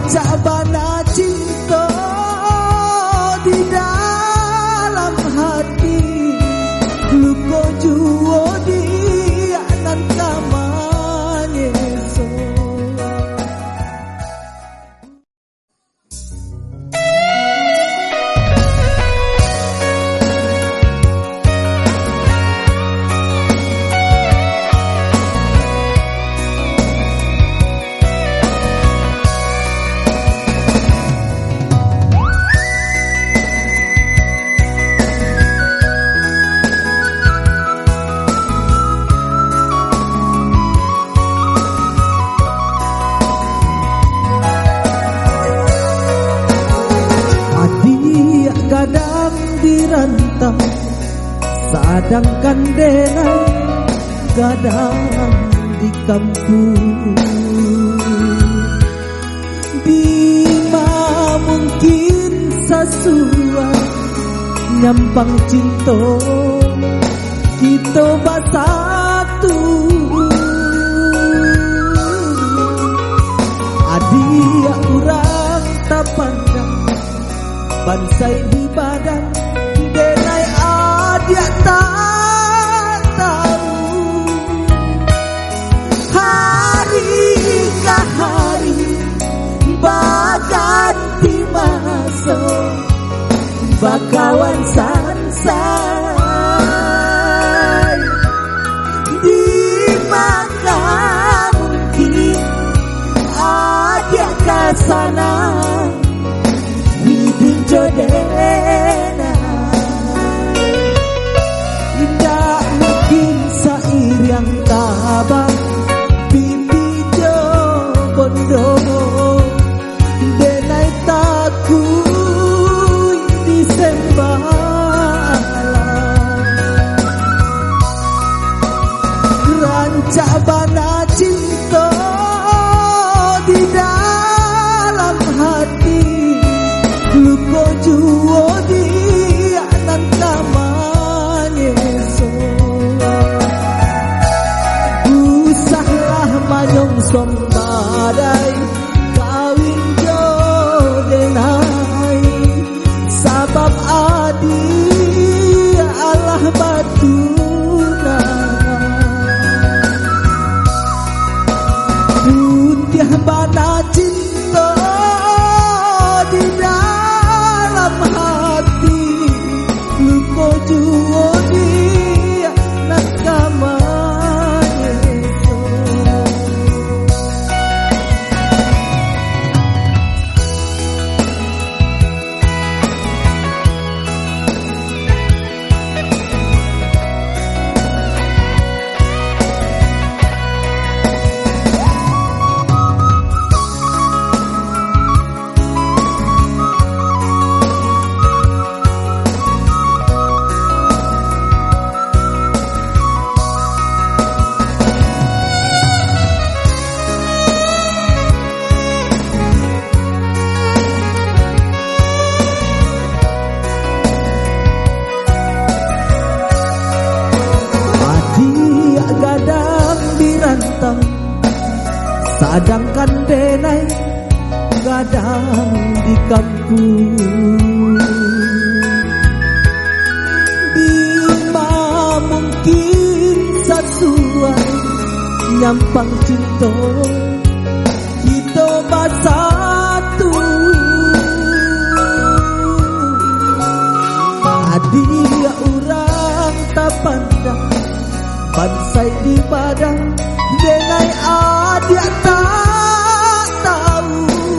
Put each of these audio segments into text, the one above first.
rancak bana cinta di dalam hati, luko juo dia nan kamanye so. Sedangkan denai gadang di kampung, bima mungkin sesuai nyampang cinta kita bersatu. Adia urang tak pandang bansai di badan denai dia tak tahu hari ke hari baganti masa bakawan sansai di maka mungkin ada kesana hidup jodena. Tidak mungkin sair yang tabang pipi jokondo denai takui disembah rancak bana cinta di dalam hati, luko juo dia nan kamanye so. Usahlah manyong som badai kawin jo denai, sabab adi Allah batuna putih bana cinta di dalam hati, luko juo dia nak kamanye so. Sedangkan denai gadang di kampung, bima mungkin sesuai nyampang cinta kita bersatu. Adia urang tak pandang bansai di badan denai adia tak tahu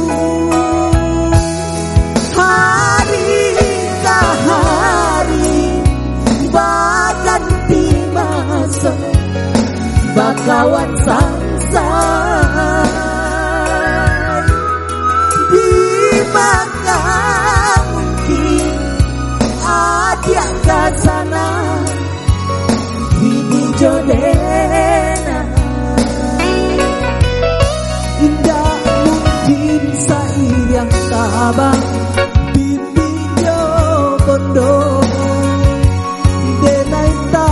hari ke hari baganti masa bakawan sansai di maka mungkin adia kesana hidup jodena. Indah mungkin sair yang tabang pipi jokondo denai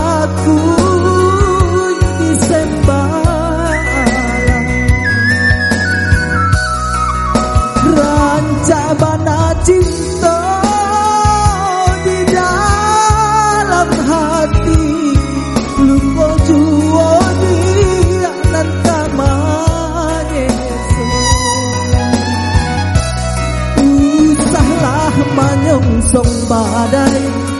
takui disembah kosong badai